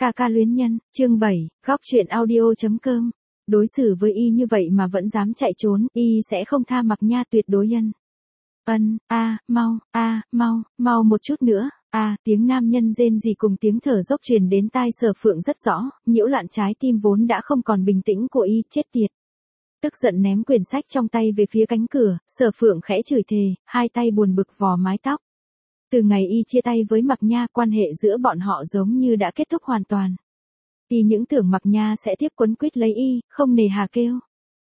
Ca ca luyến nhân, chương 7, góc truyện audio.com. Đối xử với y như vậy mà vẫn dám chạy trốn, y sẽ không tha Mạc Nha tuyệt đối nhân. Mau một chút nữa. Tiếng nam nhân rên rỉ cùng tiếng thở dốc truyền đến tai Sở Phượng rất rõ, nhiễu loạn trái tim vốn đã không còn bình tĩnh của y, chết tiệt. Tức giận ném quyển sách trong tay về phía cánh cửa, Sở Phượng khẽ chửi thề, hai tay buồn bực vò mái tóc. Từ ngày y chia tay với Mạc Nha, quan hệ giữa bọn họ giống như đã kết thúc hoàn toàn. Y những tưởng Mạc Nha sẽ tiếp quấn quýt lấy y, không nề hà kêu.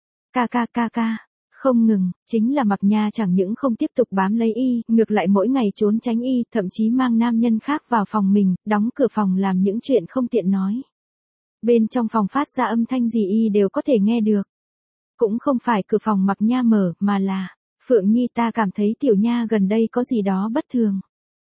Ca. Không ngừng, chính là Mạc Nha chẳng những không tiếp tục bám lấy y, ngược lại mỗi ngày trốn tránh y, thậm chí mang nam nhân khác vào phòng mình, đóng cửa phòng làm những chuyện không tiện nói. Bên trong phòng phát ra âm thanh gì y đều có thể nghe được. Cũng không phải cửa phòng Mạc Nha mở, mà là, Phượng Nhi, ta cảm thấy tiểu nha gần đây có gì đó bất thường.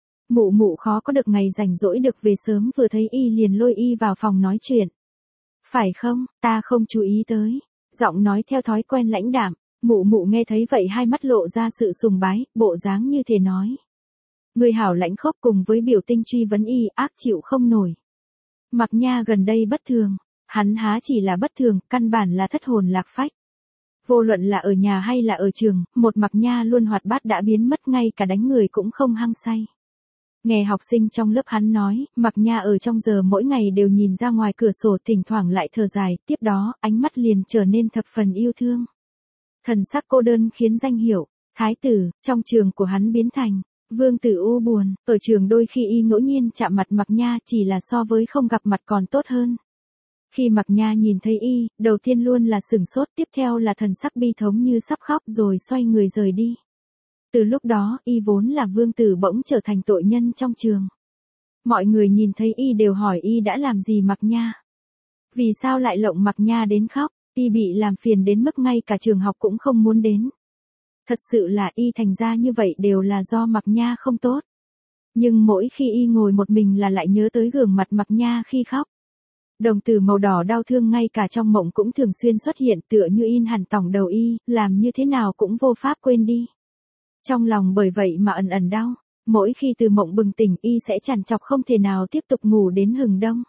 Mụ khó có được ngày rảnh rỗi được về sớm, vừa thấy y liền lôi y vào phòng nói chuyện. Phải không, ta không chú ý tới. Giọng nói theo thói quen lãnh đạm, mụ nghe thấy vậy hai mắt lộ ra sự sùng bái, bộ dáng như thể nói. Người hảo lãnh khốc cùng với biểu tình truy vấn y, ác chịu không nổi. Mạc Nha gần đây bất thường, hắn há chỉ là bất thường, căn bản là thất hồn lạc phách. Vô luận là ở nhà hay là ở trường, một Mạc Nha luôn hoạt bát đã biến mất, ngay cả đánh người cũng không hăng say. Nghe học sinh trong lớp hắn nói, Mạc Nha ở trong giờ mỗi ngày đều nhìn ra ngoài cửa sổ, thỉnh thoảng lại thở dài, tiếp đó, ánh mắt liền trở nên thập phần yêu thương. Thần sắc cô đơn khiến danh hiệu thái tử trong trường của hắn biến thành vương tử u buồn. Ở trường đôi khi y ngẫu nhiên chạm mặt Mạc Nha, chỉ là so với không gặp mặt còn tốt hơn. Khi Mạc Nha nhìn thấy y, đầu tiên luôn là sửng sốt, tiếp theo là thần sắc bi thống như sắp khóc, rồi xoay người rời đi. Từ lúc đó, y vốn là vương tử bỗng trở thành tội nhân trong trường. Mọi người nhìn thấy y đều hỏi y đã làm gì Mạc Nha. Vì sao lại lộng Mạc Nha đến khóc, y bị làm phiền đến mức ngay cả trường học cũng không muốn đến. Thật sự là y thành ra như vậy đều là do Mạc Nha không tốt. Nhưng mỗi khi y ngồi một mình là lại nhớ tới gương mặt Mạc Nha khi khóc. Đồng tử màu đỏ đau thương ngay cả trong mộng cũng thường xuyên xuất hiện, tựa như in hẳn tỏng đầu y, làm như thế nào cũng vô pháp quên đi. Trong lòng bởi vậy mà ẩn ẩn đau, mỗi khi từ mộng bừng tỉnh y sẽ trằn trọc không thể nào tiếp tục ngủ đến hừng đông.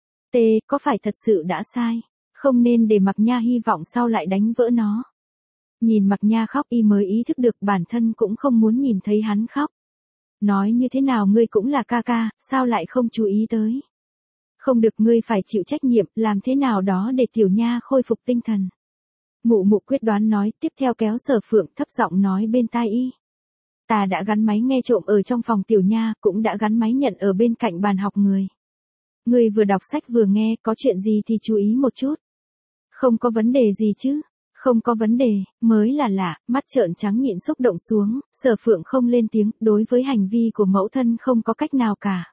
Có phải thật sự đã sai, không nên để Mạc Nha hy vọng sau lại đánh vỡ nó. Nhìn Mạc Nha khóc y mới ý thức được bản thân cũng không muốn nhìn thấy hắn khóc. Nói như thế nào ngươi cũng là ca, sao lại không chú ý tới. Không được, ngươi phải chịu trách nhiệm, làm thế nào đó để tiểu nha khôi phục tinh thần. Mụ quyết đoán nói, tiếp theo kéo Sở Phượng thấp giọng nói bên tai y. Ta đã gắn máy nghe trộm ở trong phòng tiểu nha, cũng đã gắn máy nhận ở bên cạnh bàn học người. Ngươi vừa đọc sách vừa nghe, có chuyện gì thì chú ý một chút. Không có vấn đề gì chứ? Không có vấn đề, mới là lạ. Mắt trợn trắng nhịn xúc động xuống, Sở Phượng không lên tiếng, đối với hành vi của mẫu thân không có cách nào cả.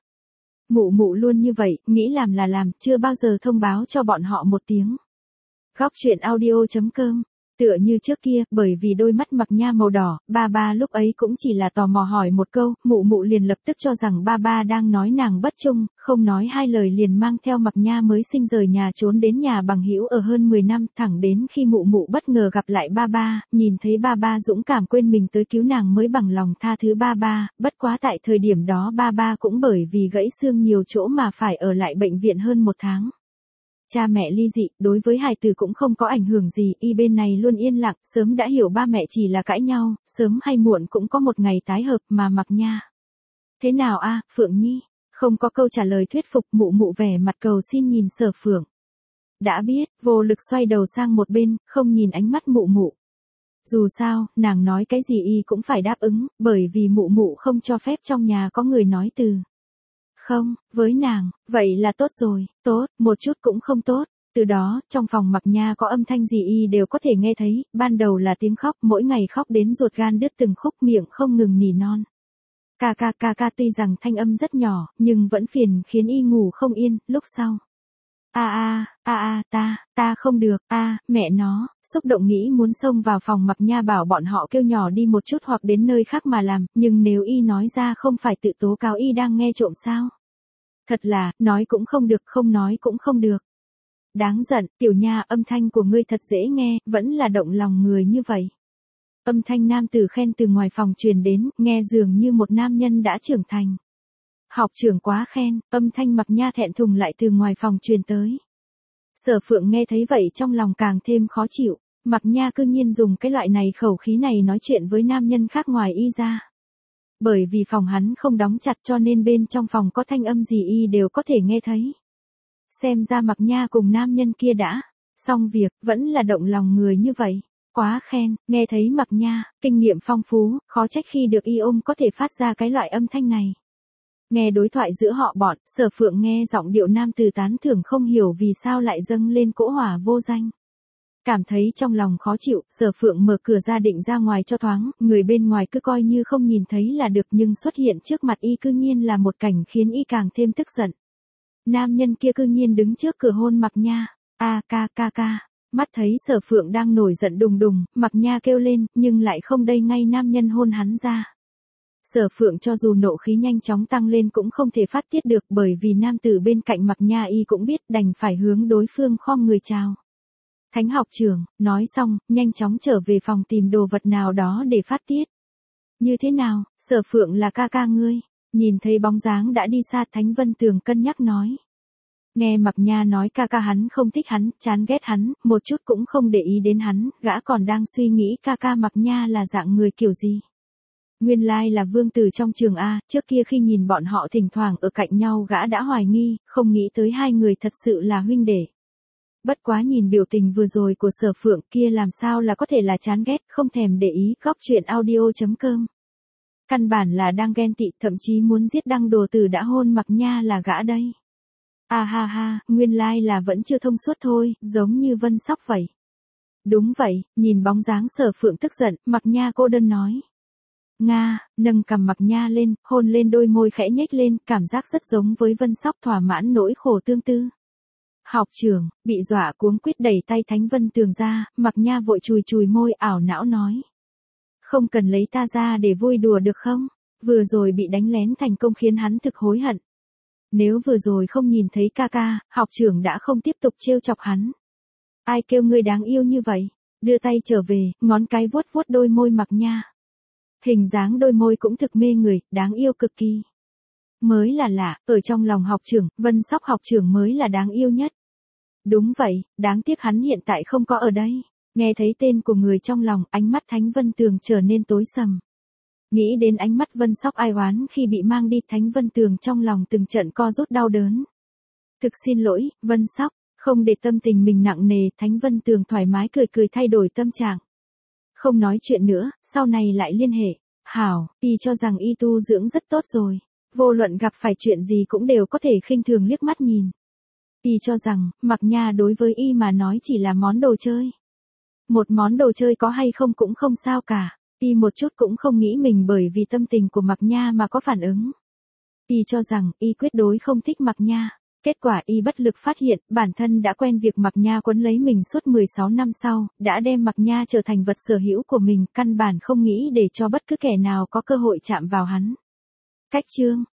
Mụ luôn như vậy, nghĩ làm là làm, chưa bao giờ thông báo cho bọn họ một tiếng. Góc truyện audio.com. Tựa như trước kia, bởi vì đôi mắt Mạc Nha màu đỏ, ba lúc ấy cũng chỉ là tò mò hỏi một câu, mụ liền lập tức cho rằng ba đang nói nàng bất trung, không nói hai lời liền mang theo Mạc Nha mới sinh rời nhà trốn đến nhà bằng hữu ở hơn 10 năm, thẳng đến khi mụ bất ngờ gặp lại ba, nhìn thấy ba dũng cảm quên mình tới cứu nàng mới bằng lòng tha thứ ba, bất quá tại thời điểm đó ba cũng bởi vì gãy xương nhiều chỗ mà phải ở lại bệnh viện hơn 1 tháng. Cha mẹ ly dị, đối với hài tử cũng không có ảnh hưởng gì, y bên này luôn yên lặng, sớm đã hiểu ba mẹ chỉ là cãi nhau, sớm hay muộn cũng có một ngày tái hợp mà Mạc Nha. Thế nào Phượng Nhi? Không có câu trả lời thuyết phục, mụ vẻ mặt cầu xin nhìn Sở Phượng. Đã biết, vô lực xoay đầu sang một bên, không nhìn ánh mắt mụ. Dù sao, nàng nói cái gì y cũng phải đáp ứng, bởi vì mụ không cho phép trong nhà có người nói từ. Không, với nàng, vậy là tốt rồi, tốt, một chút cũng không tốt. Từ đó, trong phòng Mạc Nha có âm thanh gì y đều có thể nghe thấy, ban đầu là tiếng khóc, mỗi ngày khóc đến ruột gan đứt từng khúc, miệng không ngừng nỉ non. Ca, tuy rằng thanh âm rất nhỏ, nhưng vẫn phiền khiến y ngủ không yên, lúc sau. Ta không được, mẹ nó, xúc động nghĩ muốn xông vào phòng Mạc Nha bảo bọn họ kêu nhỏ đi một chút hoặc đến nơi khác mà làm, nhưng nếu y nói ra không phải tự tố cáo y đang nghe trộm sao? Thật là, nói cũng không được, không nói cũng không được. Đáng giận, tiểu nha, âm thanh của ngươi thật dễ nghe, vẫn là động lòng người như vậy. Âm thanh nam tử khen từ ngoài phòng truyền đến, nghe dường như một nam nhân đã trưởng thành. Học trưởng quá khen, âm thanh Mạc Nha thẹn thùng lại từ ngoài phòng truyền tới. Sở Phượng nghe thấy vậy trong lòng càng thêm khó chịu, Mạc Nha cư nhiên dùng cái loại này khẩu khí này nói chuyện với nam nhân khác ngoài y ra. Bởi vì phòng hắn không đóng chặt cho nên bên trong phòng có thanh âm gì y đều có thể nghe thấy. Xem ra Mạc Nha cùng nam nhân kia đã xong việc, vẫn là động lòng người như vậy. Quá khen, nghe thấy Mạc Nha, kinh nghiệm phong phú, khó trách khi được y ôm có thể phát ra cái loại âm thanh này. Nghe đối thoại giữa họ bọn, Sở Phượng nghe giọng điệu nam từ tán thưởng không hiểu vì sao lại dâng lên cỗ hỏa vô danh. Cảm thấy trong lòng khó chịu, Sở Phượng mở cửa ra định ra ngoài cho thoáng, người bên ngoài cứ coi như không nhìn thấy là được nhưng xuất hiện trước mặt y cư nhiên là một cảnh khiến y càng thêm tức giận. Nam nhân kia cư nhiên đứng trước cửa hôn Mạc Nha, ca. Mắt thấy Sở Phượng đang nổi giận đùng đùng, Mạc Nha kêu lên, nhưng lại không đây ngay nam nhân hôn hắn ra. Sở Phượng cho dù nộ khí nhanh chóng tăng lên cũng không thể phát tiết được bởi vì nam tử bên cạnh Mạc Nha y cũng biết đành phải hướng đối phương khom người chào. Thánh học trưởng, nói xong, nhanh chóng trở về phòng tìm đồ vật nào đó để phát tiết. Như thế nào, Sở Phượng là ca ngươi, nhìn thấy bóng dáng đã đi xa Thánh Vân Tường cân nhắc nói. Nghe Mạc Nha nói ca hắn không thích hắn, chán ghét hắn, một chút cũng không để ý đến hắn, gã còn đang suy nghĩ ca Mạc Nha là dạng người kiểu gì. Nguyên lai là vương tử trong trường A, trước kia khi nhìn bọn họ thỉnh thoảng ở cạnh nhau gã đã hoài nghi, không nghĩ tới hai người thật sự là huynh đệ. Bất quá nhìn biểu tình vừa rồi của Sở Phượng kia làm sao là có thể là chán ghét, không thèm để ý. Góc truyện audio.com. Căn bản là đang ghen tị, thậm chí muốn giết Đăng Đồ Tử đã hôn Mạc Nha là gã đây. Ha, nguyên lai là vẫn chưa thông suốt thôi, giống như Vân Sóc vậy. Đúng vậy, nhìn bóng dáng Sở Phượng tức giận, Mạc Nha cô đơn nói. Nga, nâng cằm Mạc Nha lên, hôn lên đôi môi khẽ nhếch lên, cảm giác rất giống với Vân Sóc thỏa mãn nỗi khổ tương tư. Học trưởng, bị dọa cuống quýt đẩy tay Thánh Vân Tường ra, Mạc Nha vội chùi môi ảo não nói. Không cần lấy ta ra để vui đùa được không? Vừa rồi bị đánh lén thành công khiến hắn thực hối hận. Nếu vừa rồi không nhìn thấy ca, học trưởng đã không tiếp tục trêu chọc hắn. Ai kêu ngươi đáng yêu như vậy? Đưa tay trở về, ngón cái vuốt đôi môi Mạc Nha. Hình dáng đôi môi cũng thực mê người, đáng yêu cực kỳ. Mới là lạ, ở trong lòng học trưởng, Vân Sóc học trưởng mới là đáng yêu nhất. Đúng vậy, đáng tiếc hắn hiện tại không có ở đây. Nghe thấy tên của người trong lòng, ánh mắt Thánh Vân Tường trở nên tối sầm. Nghĩ đến ánh mắt Vân Sóc ai oán khi bị mang đi, Thánh Vân Tường trong lòng từng trận co rút đau đớn. Thực xin lỗi, Vân Sóc, không để tâm tình mình nặng nề, Thánh Vân Tường thoải mái cười thay đổi tâm trạng. Không nói chuyện nữa, sau này lại liên hệ. Hảo, y cho rằng y tu dưỡng rất tốt rồi. Vô luận gặp phải chuyện gì cũng đều có thể khinh thường liếc mắt nhìn. Y cho rằng, Mạc Nha đối với y mà nói chỉ là món đồ chơi. Một món đồ chơi có hay không cũng không sao cả. Y một chút cũng không nghĩ mình bởi vì tâm tình của Mạc Nha mà có phản ứng. Y cho rằng, y quyết đối không thích Mạc Nha. Kết quả y bất lực phát hiện, bản thân đã quen việc Mạc Nha quấn lấy mình suốt 16 năm sau, đã đem Mạc Nha trở thành vật sở hữu của mình, căn bản không nghĩ để cho bất cứ kẻ nào có cơ hội chạm vào hắn. Cách chương